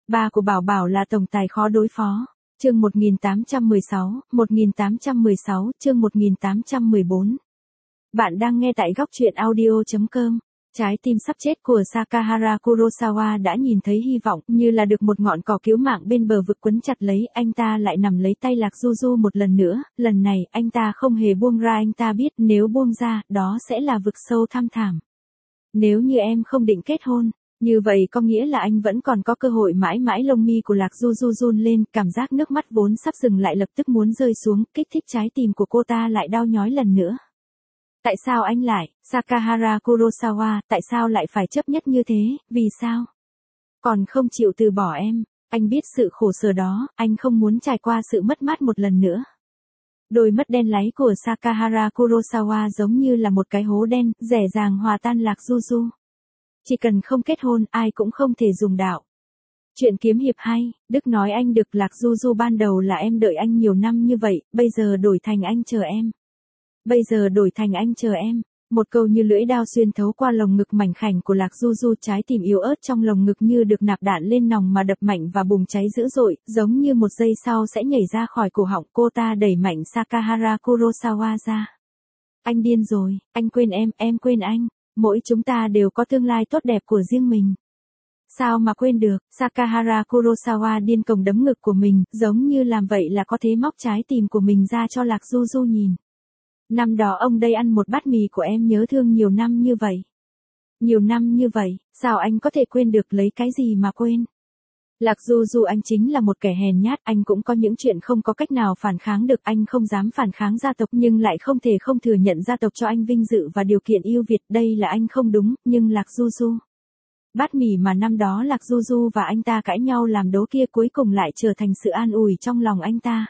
Ba của Bảo Bảo là tổng tài khó đối phó. Chương 1816, chương 1814. Bạn đang nghe tại góc truyện audio.com. Trái tim sắp chết của Sakahara Kurosawa đã nhìn thấy hy vọng, như là được một ngọn cỏ cứu mạng bên bờ vực quấn chặt lấy, anh ta lại nằm lấy tay Lạc Du Du một lần nữa, lần này anh ta không hề buông ra, anh ta biết nếu buông ra, đó sẽ là vực sâu thăm thẳm. Nếu như em không định kết hôn, như vậy có nghĩa là anh vẫn còn có cơ hội mãi mãi. Lông mi của Lạc Du Du run lên, cảm giác nước mắt vốn sắp dừng lại lập tức muốn rơi xuống, kích thích trái tim của cô ta lại đau nhói lần nữa. Tại sao anh lại, Sakahara Kurosawa, tại sao lại phải chấp nhất như thế, vì sao? Còn không chịu từ bỏ em, anh biết sự khổ sở đó, anh không muốn trải qua sự mất mát một lần nữa. Đôi mắt đen láy của Sakahara Kurosawa giống như là một cái hố đen, dễ dàng hòa tan Lạc Du Du. Chỉ cần không kết hôn, ai cũng không thể dùng đạo. Chuyện kiếm hiệp hay, Đức nói anh được. Lạc Du Du, ban đầu là em đợi anh nhiều năm như vậy, bây giờ đổi thành anh chờ em. Bây giờ đổi thành anh chờ em. Một câu như lưỡi đao xuyên thấu qua lồng ngực mảnh khảnh của Lạc Du Du, trái tim yếu ớt trong lồng ngực như được nạp đạn lên nòng mà đập mạnh và bùng cháy dữ dội, giống như một giây sau sẽ nhảy ra khỏi cổ họng. Cô ta đẩy mạnh Sakahara Kurosawa ra. Anh điên rồi, anh quên em quên anh. Mỗi chúng ta đều có tương lai tốt đẹp của riêng mình. Sao mà quên được? Sakahara Kurosawa điên cuồng đấm ngực của mình, giống như làm vậy là có thể móc trái tim của mình ra cho Lạc Du Du nhìn. Năm đó ông đây ăn một bát mì của em, nhớ thương nhiều năm như vậy. Nhiều năm như vậy, sao anh có thể quên được, lấy cái gì mà quên? Lạc Du Du, anh chính là một kẻ hèn nhát, anh cũng có những chuyện không có cách nào phản kháng được, anh không dám phản kháng gia tộc nhưng lại không thể không thừa nhận gia tộc cho anh vinh dự và điều kiện ưu việt, đây là anh không đúng, nhưng Lạc Du Du. Bát mì mà năm đó Lạc Du Du và anh ta cãi nhau làm đố kia cuối cùng lại trở thành sự an ủi trong lòng anh ta.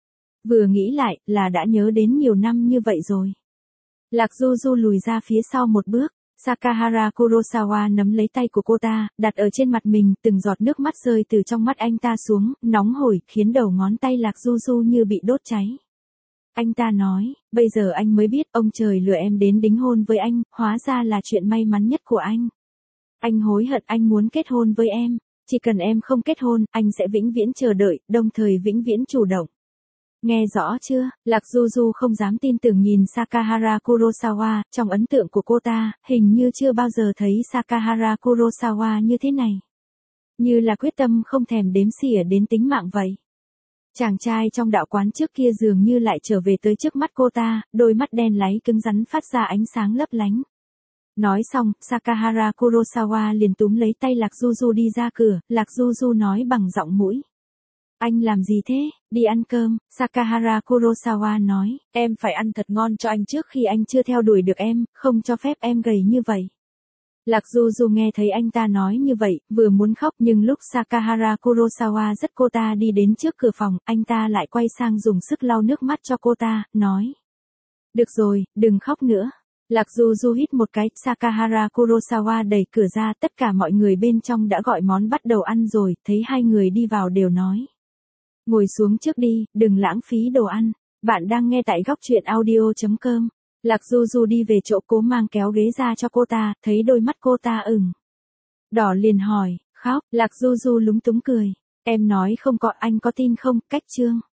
Vừa nghĩ lại, là đã nhớ đến nhiều năm như vậy rồi. Lạc Du Du lùi ra phía sau một bước. Sakahara Kurosawa nắm lấy tay của cô ta, đặt ở trên mặt mình, từng giọt nước mắt rơi từ trong mắt anh ta xuống, nóng hổi, khiến đầu ngón tay Lạc Du Du như bị đốt cháy. Anh ta nói, bây giờ anh mới biết, ông trời lừa em đến đính hôn với anh, hóa ra là chuyện may mắn nhất của anh. Anh hối hận, anh muốn kết hôn với em. Chỉ cần em không kết hôn, anh sẽ vĩnh viễn chờ đợi, đồng thời vĩnh viễn chủ động. Nghe rõ chưa? Lạc Du Du không dám tin tưởng nhìn Sakahara Kurosawa, trong ấn tượng của cô ta, hình như chưa bao giờ thấy Sakahara Kurosawa như thế này. Như là quyết tâm không thèm đếm xỉa đến tính mạng vậy. Chàng trai trong đạo quán trước kia dường như lại trở về tới trước mắt cô ta, đôi mắt đen láy cứng rắn phát ra ánh sáng lấp lánh. Nói xong, Sakahara Kurosawa liền túm lấy tay Lạc Du Du đi ra cửa. Lạc Du Du nói bằng giọng mũi. Anh làm gì thế? Đi ăn cơm. Sakahara Kurosawa nói, em phải ăn thật ngon cho anh trước khi anh chưa theo đuổi được em, không cho phép em gầy như vậy. Lạc Du Du nghe thấy anh ta nói như vậy, vừa muốn khóc nhưng lúc Sakahara Kurosawa dắt cô ta đi đến trước cửa phòng, anh ta lại quay sang dùng sức lau nước mắt cho cô ta, nói. Được rồi, đừng khóc nữa. Lạc Du Du hít một cái, Sakahara Kurosawa đẩy cửa ra, tất cả mọi người bên trong đã gọi món bắt đầu ăn rồi, thấy hai người đi vào đều nói. Ngồi xuống trước đi, đừng lãng phí đồ ăn. Bạn đang nghe tại góc truyện audio.com. Lạc Du Du đi về chỗ Cố Mang kéo ghế ra cho cô ta, thấy đôi mắt cô ta ửng đỏ liền hỏi, khóc. Lạc Du Du lúng túng cười. Em nói không có, anh có tin không? Cách chương.